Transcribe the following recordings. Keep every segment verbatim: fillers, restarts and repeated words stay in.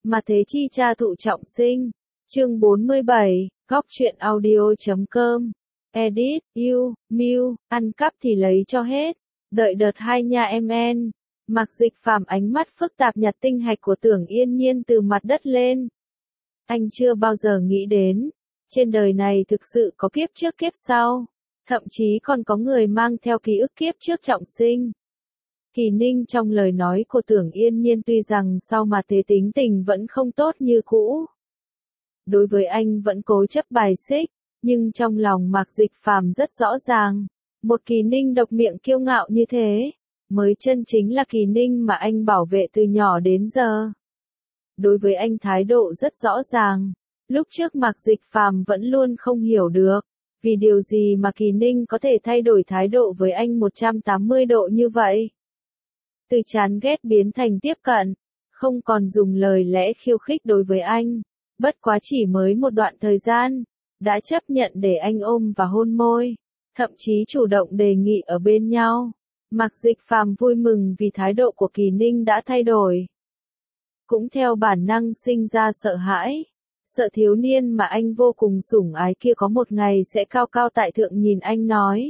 Mà thế chi cha thụ trọng sinh. Chương bốn mươi bảy, góc truyện audio.com. Edit, you, Mew, ăn cắp thì lấy cho hết. Đợi đợt hai nha em en. Mạc Dịch Phàm ánh mắt phức tạp nhặt tinh hạch của Tưởng Yên Nhiên từ mặt đất lên. Anh chưa bao giờ nghĩ đến, trên đời này thực sự có kiếp trước kiếp sau. Thậm chí còn có người mang theo ký ức kiếp trước trọng sinh. Kỳ Ninh trong lời nói của Tưởng Yên Nhiên tuy rằng sau mà thế tính tình vẫn không tốt như cũ. Đối với anh vẫn cố chấp bài xích, nhưng trong lòng Mạc Dịch Phàm rất rõ ràng. Một Kỳ Ninh độc miệng kiêu ngạo như thế, mới chân chính là Kỳ Ninh mà anh bảo vệ từ nhỏ đến giờ. Đối với anh thái độ rất rõ ràng, lúc trước Mạc Dịch Phàm vẫn luôn không hiểu được, vì điều gì mà Kỳ Ninh có thể thay đổi thái độ với anh một trăm tám mươi độ như vậy. Từ chán ghét biến thành tiếp cận, không còn dùng lời lẽ khiêu khích đối với anh, bất quá chỉ mới một đoạn thời gian, đã chấp nhận để anh ôm và hôn môi, thậm chí chủ động đề nghị ở bên nhau. Mạc Dịch Phàm vui mừng vì thái độ của Kỳ Ninh đã thay đổi. Cũng theo bản năng sinh ra sợ hãi, sợ thiếu niên mà anh vô cùng sủng ái kia có một ngày sẽ cao cao tại thượng nhìn anh nói.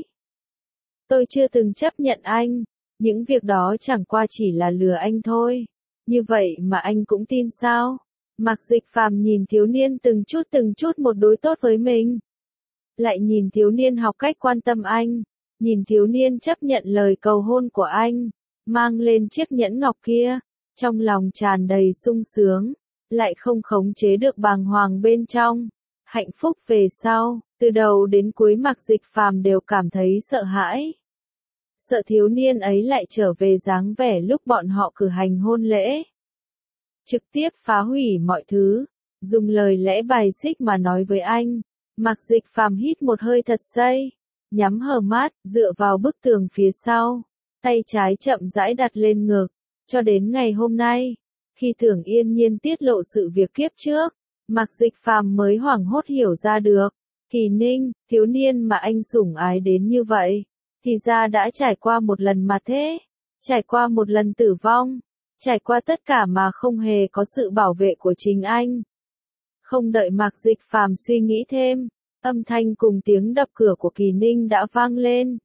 Tôi chưa từng chấp nhận anh, những việc đó chẳng qua chỉ là lừa anh thôi. Như vậy mà anh cũng tin sao? Mạc Dịch Phàm nhìn thiếu niên từng chút từng chút một đối tốt với mình. Lại nhìn thiếu niên học cách quan tâm anh, nhìn thiếu niên chấp nhận lời cầu hôn của anh, mang lên chiếc nhẫn ngọc kia, trong lòng tràn đầy sung sướng, lại không khống chế được bàng hoàng bên trong. Hạnh phúc về sau, từ đầu đến cuối Mạc Dịch Phàm đều cảm thấy sợ hãi. Sợ thiếu niên ấy lại trở về dáng vẻ lúc bọn họ cử hành hôn lễ. Trực tiếp phá hủy mọi thứ, dùng lời lẽ bài xích mà nói với anh. Mạc Dịch Phàm hít một hơi thật sâu, nhắm hờ mắt, dựa vào bức tường phía sau, tay trái chậm rãi đặt lên ngực, cho đến ngày hôm nay, khi Tưởng Yên Nhiên tiết lộ sự việc kiếp trước, Mạc Dịch Phàm mới hoảng hốt hiểu ra được, Kỳ Ninh, thiếu niên mà anh sủng ái đến như vậy, thì ra đã trải qua một lần mà thế, trải qua một lần tử vong, trải qua tất cả mà không hề có sự bảo vệ của chính anh. Không đợi Mạc Dịch Phàm suy nghĩ thêm, âm thanh cùng tiếng đập cửa của Kỳ Ninh đã vang lên.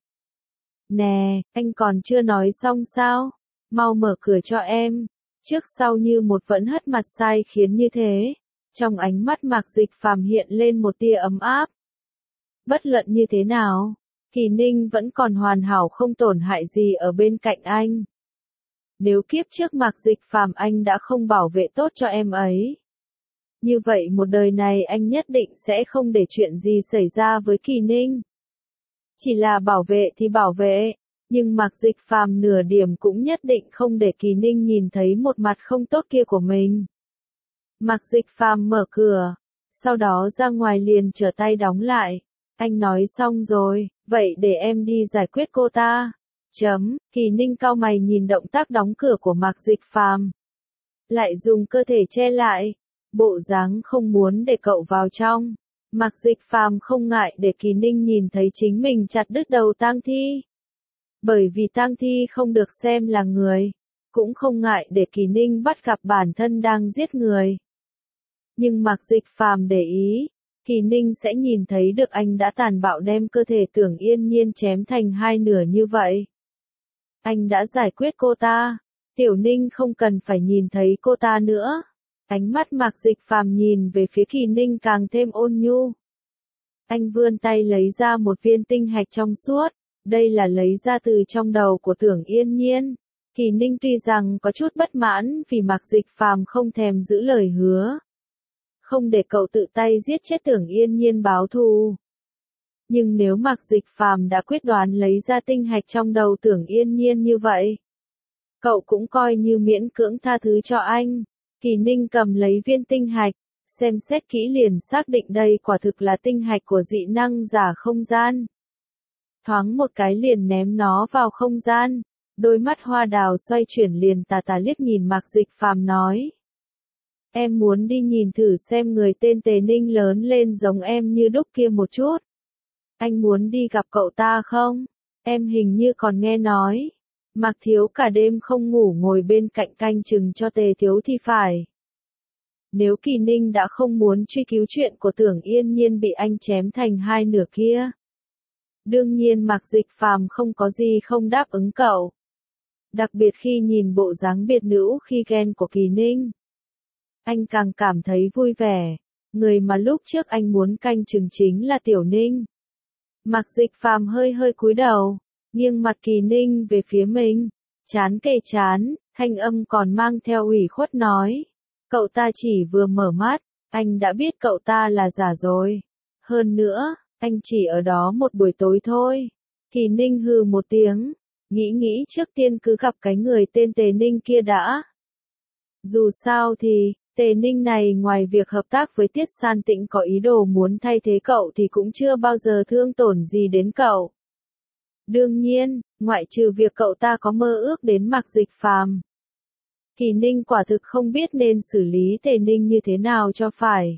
Nè, anh còn chưa nói xong sao? Mau mở cửa cho em. Trước sau như một vẫn hất mặt sai khiến như thế. Trong ánh mắt Mạc Dịch Phàm hiện lên một tia ấm áp. Bất luận như thế nào, Kỳ Ninh vẫn còn hoàn hảo không tổn hại gì ở bên cạnh anh. Nếu kiếp trước Mạc Dịch Phàm anh đã không bảo vệ tốt cho em ấy, như vậy một đời này anh nhất định sẽ không để chuyện gì xảy ra với Kỳ Ninh. Chỉ là bảo vệ thì bảo vệ, nhưng Mạc Dịch Phàm nửa điểm cũng nhất định không để Kỳ Ninh nhìn thấy một mặt không tốt kia của mình. Mạc Dịch Phàm mở cửa, sau đó ra ngoài liền trở tay đóng lại. Anh nói xong rồi, vậy để em đi giải quyết cô ta. Chấm, Kỳ Ninh cau mày nhìn động tác đóng cửa của Mạc Dịch Phàm. Lại dùng cơ thể che lại, bộ dáng không muốn để cậu vào trong. Mạc Dịch Phàm không ngại để Kỳ Ninh nhìn thấy chính mình chặt đứt đầu tang thi. Bởi vì tang thi không được xem là người, cũng không ngại để Kỳ Ninh bắt gặp bản thân đang giết người. Nhưng Mạc Dịch Phàm để ý, Kỳ Ninh sẽ nhìn thấy được anh đã tàn bạo đem cơ thể Tưởng Yên Nhiên chém thành hai nửa như vậy. Anh đã giải quyết cô ta, Tiểu Ninh không cần phải nhìn thấy cô ta nữa. Ánh mắt Mạc Dịch Phàm nhìn về phía Kỳ Ninh càng thêm ôn nhu. Anh vươn tay lấy ra một viên tinh hạch trong suốt, đây là lấy ra từ trong đầu của Tưởng Yên Nhiên. Kỳ Ninh tuy rằng có chút bất mãn vì Mạc Dịch Phàm không thèm giữ lời hứa, không để cậu tự tay giết chết Tưởng Yên Nhiên báo thù. Nhưng nếu Mạc Dịch Phàm đã quyết đoán lấy ra tinh hạch trong đầu Tưởng Yên Nhiên như vậy, cậu cũng coi như miễn cưỡng tha thứ cho anh. Kỳ Ninh cầm lấy viên tinh hạch, xem xét kỹ liền xác định đây quả thực là tinh hạch của dị năng giả không gian. Thoáng một cái liền ném nó vào không gian, đôi mắt hoa đào xoay chuyển liền tà tà liếc nhìn Mạc Dịch Phàm nói. Em muốn đi nhìn thử xem người tên Tề Ninh lớn lên giống em như đúc kia một chút. Anh muốn đi gặp cậu ta không? Em hình như còn nghe nói. Mạc Thiếu cả đêm không ngủ ngồi bên cạnh canh chừng cho Tề Thiếu thì phải. Nếu Kỳ Ninh đã không muốn truy cứu chuyện của Tưởng Yên Nhiên bị anh chém thành hai nửa kia. Đương nhiên Mạc Dịch Phàm không có gì không đáp ứng cậu. Đặc biệt khi nhìn bộ dáng biệt nữ khi ghen của Kỳ Ninh. Anh càng cảm thấy vui vẻ. Người mà lúc trước anh muốn canh chừng chính là Tiểu Ninh. Mạc Dịch Phàm hơi hơi cúi đầu, nghiêng mặt Kỳ Ninh về phía mình, chán kề chán, thanh âm còn mang theo ủy khuất nói. Cậu ta chỉ vừa mở mắt, anh đã biết cậu ta là giả rồi. Hơn nữa, anh chỉ ở đó một buổi tối thôi. Kỳ Ninh hừ một tiếng, nghĩ nghĩ trước tiên cứ gặp cái người tên Tề Ninh kia đã. Dù sao thì, Tề Ninh này ngoài việc hợp tác với Tiết San Tĩnh có ý đồ muốn thay thế cậu thì cũng chưa bao giờ thương tổn gì đến cậu. Đương nhiên, ngoại trừ việc cậu ta có mơ ước đến Mạc Dịch Phàm. Kỳ Ninh quả thực không biết nên xử lý Tề Ninh như thế nào cho phải.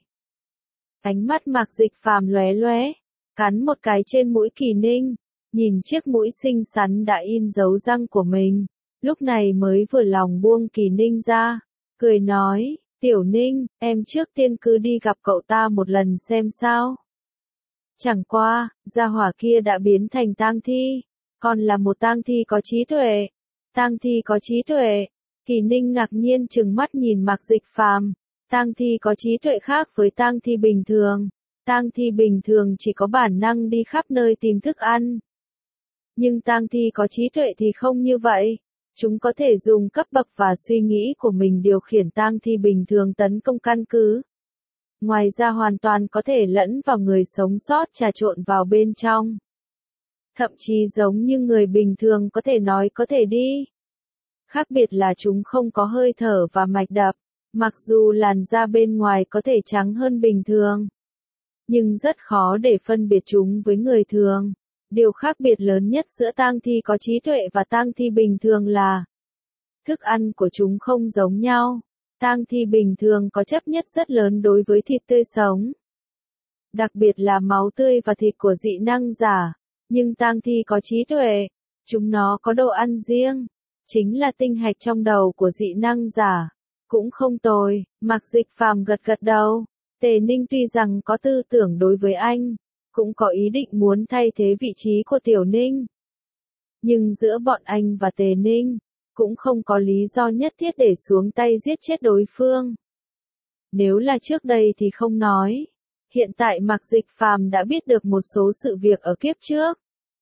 Ánh mắt Mạc Dịch Phàm lóe lóe, cắn một cái trên mũi Kỳ Ninh, nhìn chiếc mũi xinh xắn đã in dấu răng của mình, lúc này mới vừa lòng buông Kỳ Ninh ra, cười nói, Tiểu Ninh, em trước tiên cứ đi gặp cậu ta một lần xem sao. Chẳng qua, gia hỏa kia đã biến thành tang thi, còn là một tang thi có trí tuệ. Tang thi có trí tuệ. Kỳ Ninh ngạc nhiên trừng mắt nhìn Mạc Dịch Phàm, tang thi có trí tuệ khác với tang thi bình thường. Tang thi bình thường chỉ có bản năng đi khắp nơi tìm thức ăn. Nhưng tang thi có trí tuệ thì không như vậy. Chúng có thể dùng cấp bậc và suy nghĩ của mình điều khiển tang thi bình thường tấn công căn cứ. Ngoài ra hoàn toàn có thể lẫn vào người sống sót trà trộn vào bên trong. Thậm chí giống như người bình thường có thể nói có thể đi. Khác biệt là chúng không có hơi thở và mạch đập, mặc dù làn da bên ngoài có thể trắng hơn bình thường. Nhưng rất khó để phân biệt chúng với người thường. Điều khác biệt lớn nhất giữa tang thi có trí tuệ và tang thi bình thường là thức ăn của chúng không giống nhau. Tang thi bình thường có chấp nhất rất lớn đối với thịt tươi sống. Đặc biệt là máu tươi và thịt của dị năng giả. Nhưng tang thi có trí tuệ. Chúng nó có đồ ăn riêng. Chính là tinh hạch trong đầu của dị năng giả. Cũng không tồi. Mạc Dịch Phàm gật gật đầu. Tề Ninh tuy rằng có tư tưởng đối với anh, cũng có ý định muốn thay thế vị trí của Tiểu Ninh. Nhưng giữa bọn anh và Tề Ninh, cũng không có lý do nhất thiết để xuống tay giết chết đối phương. Nếu là trước đây thì không nói. Hiện tại Mạc Dịch Phàm đã biết được một số sự việc ở kiếp trước.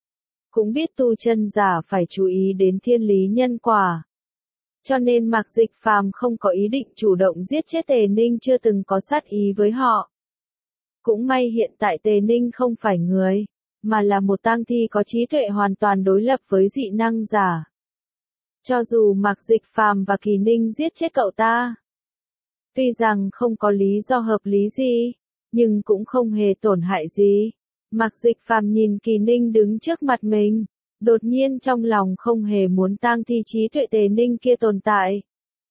Cũng biết tu chân giả phải chú ý đến thiên lý nhân quả. Cho nên Mạc Dịch Phàm không có ý định chủ động giết chết Tề Ninh chưa từng có sát ý với họ. Cũng may hiện tại Tề Ninh không phải người, mà là một tang thi có trí tuệ hoàn toàn đối lập với dị năng giả. Cho dù Mạc Dịch Phàm và Kỳ Ninh giết chết cậu ta, tuy rằng không có lý do hợp lý gì, nhưng cũng không hề tổn hại gì. Mạc Dịch Phàm nhìn Kỳ Ninh đứng trước mặt mình, đột nhiên trong lòng không hề muốn tang thi trí tuệ Tề Ninh kia tồn tại.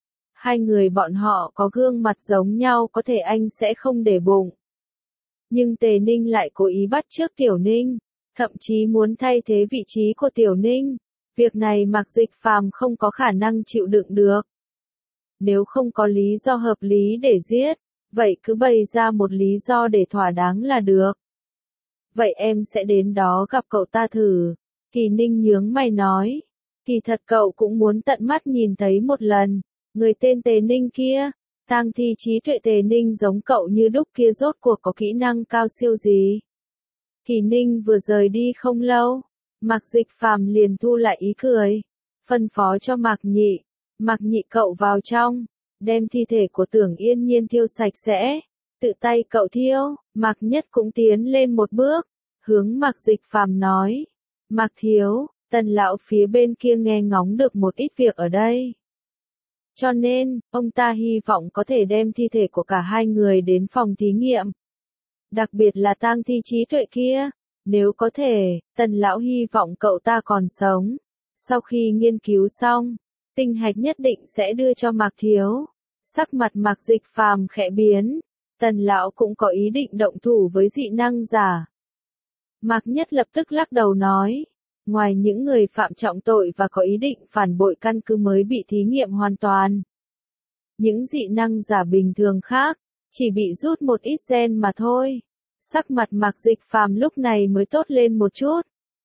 Hai người bọn họ có gương mặt giống nhau có thể anh sẽ không để bụng. Nhưng Tề Ninh lại cố ý bắt chước Tiểu Ninh, thậm chí muốn thay thế vị trí của Tiểu Ninh. Việc này Mạc Dịch Phàm không có khả năng chịu đựng được. Nếu không có lý do hợp lý để giết, vậy cứ bày ra một lý do để thỏa đáng là được. Vậy em sẽ đến đó gặp cậu ta thử. Kỳ Ninh nhướng mày nói. Kỳ thật cậu cũng muốn tận mắt nhìn thấy một lần. Người tên Tề Ninh kia, tang thi trí tuệ Tề Ninh giống cậu như đúc kia rốt cuộc có kỹ năng cao siêu gì. Kỳ Ninh vừa rời đi không lâu, Mạc Dịch Phàm liền thu lại ý cười, phân phó cho Mạc Nhị, Mạc Nhị cậu vào trong, đem thi thể của Tưởng Yên Nhiên thiêu sạch sẽ, tự tay cậu thiêu. Mạc Nhất cũng tiến lên một bước, hướng Mạc Dịch Phàm nói, Mạc Thiếu, Tần lão phía bên kia nghe ngóng được một ít việc ở đây. Cho nên, ông ta hy vọng có thể đem thi thể của cả hai người đến phòng thí nghiệm. Đặc biệt là tang thi trí tuệ kia, nếu có thể, Tần lão hy vọng cậu ta còn sống. Sau khi nghiên cứu xong, tinh hạch nhất định sẽ đưa cho Mạc Thiếu. Sắc mặt Mạc Dịch Phàm khẽ biến, Tần lão cũng có ý định động thủ với dị năng giả. Mạc Nhất lập tức lắc đầu nói, ngoài những người phạm trọng tội và có ý định phản bội căn cứ mới bị thí nghiệm hoàn toàn. Những dị năng giả bình thường khác, chỉ bị rút một ít gen mà thôi. Sắc mặt Mạc Dịch Phàm lúc này mới tốt lên một chút.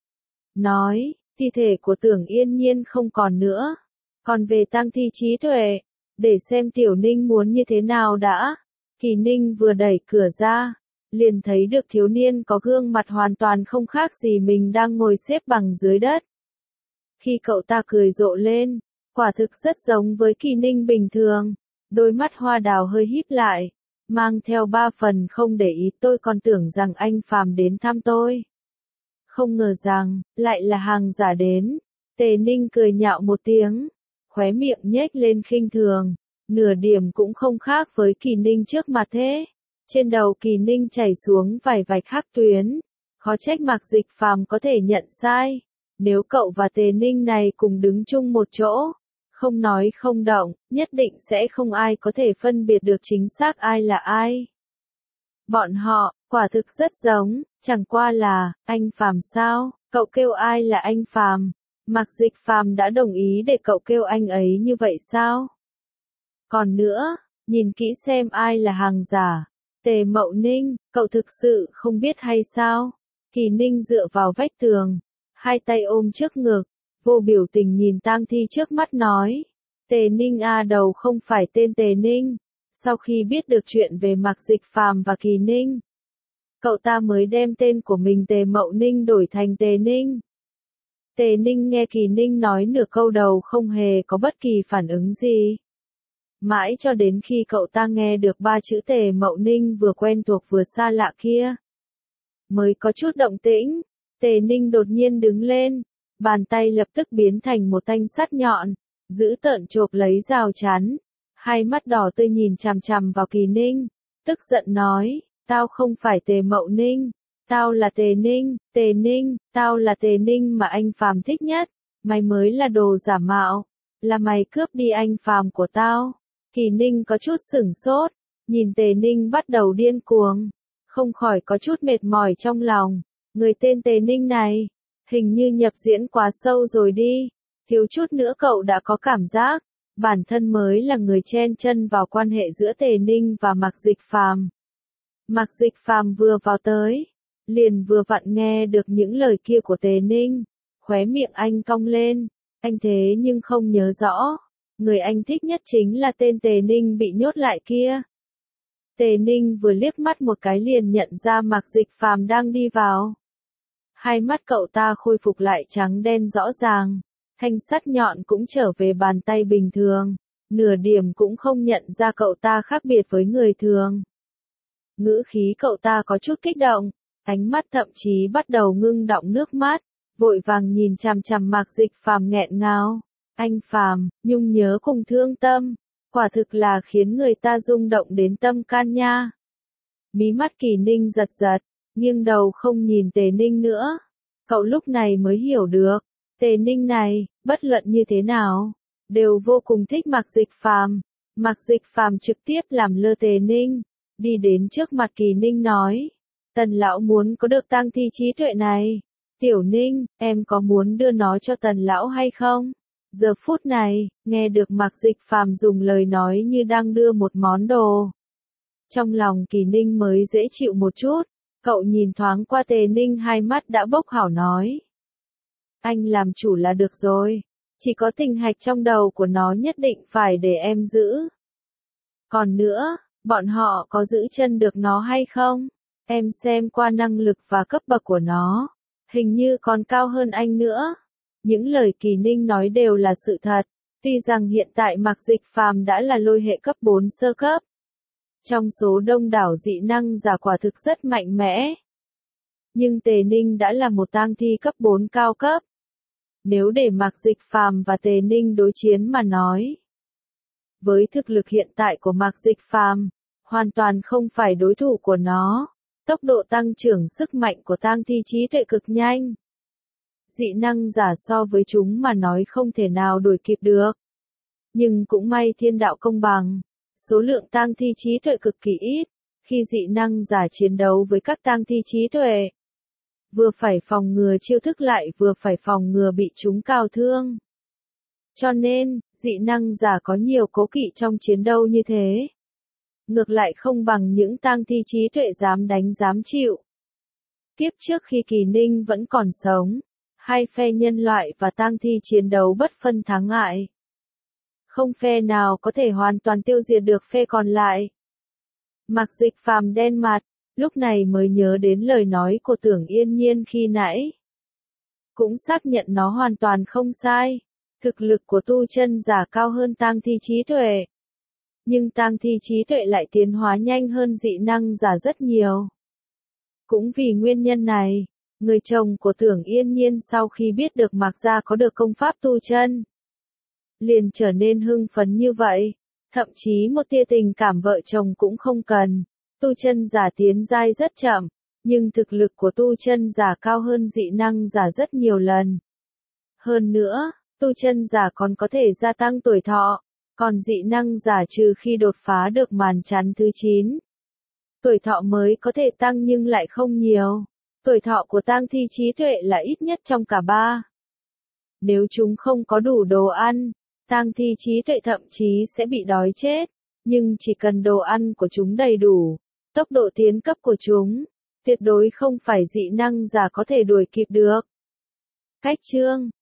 Nói, thi thể của Tưởng Yên Nhiên không còn nữa. Còn về tang thi trí tuệ, để xem Tiểu Ninh muốn như thế nào đã. Kỳ Ninh vừa đẩy cửa ra, liền thấy được thiếu niên có gương mặt hoàn toàn không khác gì mình đang ngồi xếp bằng dưới đất. Khi cậu ta cười rộ lên, quả thực rất giống với Kỳ Ninh bình thường, đôi mắt hoa đào hơi híp lại, mang theo ba phần không để ý. Tôi còn tưởng rằng anh Phàm đến thăm tôi. Không ngờ rằng, lại là hàng giả đến. Tề Ninh cười nhạo một tiếng, khóe miệng nhếch lên khinh thường, nửa điểm cũng không khác với Kỳ Ninh trước mặt thế. Trên đầu Kỳ Ninh chảy xuống vài vạch hắc tuyến, khó trách Mạc Dịch Phàm có thể nhận sai. Nếu cậu và Tề Ninh này cùng đứng chung một chỗ, không nói không động, nhất định sẽ không ai có thể phân biệt được chính xác ai là ai. Bọn họ, quả thực rất giống, chẳng qua là, anh Phàm sao, cậu kêu ai là anh Phàm? Mạc Dịch Phàm đã đồng ý để cậu kêu anh ấy như vậy sao? Còn nữa, nhìn kỹ xem ai là hàng giả. Tề Mậu Ninh, cậu thực sự không biết hay sao? Kỳ Ninh dựa vào vách tường, hai tay ôm trước ngực, vô biểu tình nhìn tang thi trước mắt nói. Tề Ninh a đầu không phải tên Tề Ninh. Sau khi biết được chuyện về Mạc Dịch Phàm và Kỳ Ninh, cậu ta mới đem tên của mình Tề Mậu Ninh đổi thành Tề Ninh. Tề Ninh nghe Kỳ Ninh nói nửa câu đầu không hề có bất kỳ phản ứng gì. Mãi cho đến khi cậu ta nghe được ba chữ Tề Mậu Ninh vừa quen thuộc vừa xa lạ kia, mới có chút động tĩnh. Tề Ninh đột nhiên đứng lên, bàn tay lập tức biến thành một thanh sắt nhọn, giữ tợn chộp lấy rào chắn, hai mắt đỏ tươi nhìn chằm chằm vào Kỳ Ninh, tức giận nói, tao không phải Tề Mậu Ninh, tao là Tề Ninh, Tề Ninh, tao là Tề Ninh mà anh Phàm thích nhất, mày mới là đồ giả mạo, là mày cướp đi anh Phàm của tao. Kỳ Ninh có chút sửng sốt, nhìn Tề Ninh bắt đầu điên cuồng, không khỏi có chút mệt mỏi trong lòng. Người tên Tề Ninh này, hình như nhập diễn quá sâu rồi đi, thiếu chút nữa cậu đã có cảm giác, bản thân mới là người chen chân vào quan hệ giữa Tề Ninh và Mạc Dịch Phàm. Mạc Dịch Phàm vừa vào tới, liền vừa vặn nghe được những lời kia của Tề Ninh, khóe miệng anh cong lên, anh thế nhưng không nhớ rõ, người anh thích nhất chính là tên Tề Ninh bị nhốt lại kia. Tề Ninh vừa liếc mắt một cái liền nhận ra Mạc Dịch Phàm đang đi vào. Hai mắt cậu ta khôi phục lại trắng đen rõ ràng, thanh sắt nhọn cũng trở về bàn tay bình thường, nửa điểm cũng không nhận ra cậu ta khác biệt với người thường. Ngữ khí cậu ta có chút kích động, ánh mắt thậm chí bắt đầu ngưng đọng nước mắt, vội vàng nhìn chằm chằm Mạc Dịch Phàm nghẹn ngào. Anh Phàm, nhung nhớ cùng thương tâm, quả thực là khiến người ta rung động đến tâm can nha. Mí mắt Kỳ Ninh giật giật, nghiêng đầu không nhìn Tề Ninh nữa. Cậu lúc này mới hiểu được, Tề Ninh này, bất luận như thế nào, đều vô cùng thích Mạc Dịch Phàm. Mạc Dịch Phàm trực tiếp làm lơ Tề Ninh, đi đến trước mặt Kỳ Ninh nói, Tần lão muốn có được tang thi trí tuệ này. Tiểu Ninh, em có muốn đưa nó cho Tần lão hay không? Giờ phút này, nghe được Mạc Dịch Phàm dùng lời nói như đang đưa một món đồ. Trong lòng Kỳ Ninh mới dễ chịu một chút, cậu nhìn thoáng qua Tề Ninh hai mắt đã bốc hảo nói. Anh làm chủ là được rồi, chỉ có tinh hạch trong đầu của nó nhất định phải để em giữ. Còn nữa, bọn họ có giữ chân được nó hay không? Em xem qua năng lực và cấp bậc của nó, hình như còn cao hơn anh nữa. Những lời Kỳ Ninh nói đều là sự thật, tuy rằng hiện tại Mạc Dịch Phàm đã là lôi hệ cấp bốn sơ cấp. Trong số đông đảo dị năng giả quả thực rất mạnh mẽ. Nhưng Tề Ninh đã là một tang thi cấp bốn cao cấp. Nếu để Mạc Dịch Phàm và Tề Ninh đối chiến mà nói, với thực lực hiện tại của Mạc Dịch Phàm, hoàn toàn không phải đối thủ của nó. Tốc độ tăng trưởng sức mạnh của tang thi trí tuệ cực nhanh. Dị năng giả so với chúng mà nói không thể nào đuổi kịp được. Nhưng cũng may thiên đạo công bằng, số lượng tang thi trí tuệ cực kỳ ít, khi dị năng giả chiến đấu với các tang thi trí tuệ, vừa phải phòng ngừa chiêu thức lại vừa phải phòng ngừa bị chúng cào thương. Cho nên, dị năng giả có nhiều cố kỵ trong chiến đấu như thế. Ngược lại không bằng những tang thi trí tuệ dám đánh dám chịu. Kiếp trước khi Kỳ Ninh vẫn còn sống, hai phe nhân loại và tang thi chiến đấu bất phân thắng bại. Không phe nào có thể hoàn toàn tiêu diệt được phe còn lại. Mạc Dịch Phàm đen mặt, lúc này mới nhớ đến lời nói của Tưởng Yên Nhiên khi nãy. Cũng xác nhận nó hoàn toàn không sai. Thực lực của tu chân giả cao hơn tang thi trí tuệ. Nhưng tang thi trí tuệ lại tiến hóa nhanh hơn dị năng giả rất nhiều. Cũng vì nguyên nhân này, người chồng của Tưởng Yên Nhiên sau khi biết được Mạc gia có được công pháp tu chân, liền trở nên hưng phấn như vậy, thậm chí một tia tình cảm vợ chồng cũng không cần. Tu chân giả tiến giai rất chậm, nhưng thực lực của tu chân giả cao hơn dị năng giả rất nhiều lần. Hơn nữa, tu chân giả còn có thể gia tăng tuổi thọ, còn dị năng giả trừ khi đột phá được màn chắn thứ chín. Tuổi thọ mới có thể tăng nhưng lại không nhiều. Tuổi thọ của tang thi trí tuệ là ít nhất trong cả ba. Nếu chúng không có đủ đồ ăn, tang thi trí tuệ thậm chí sẽ bị đói chết, nhưng chỉ cần đồ ăn của chúng đầy đủ, tốc độ tiến cấp của chúng, tuyệt đối không phải dị năng giả có thể đuổi kịp được. Cách chương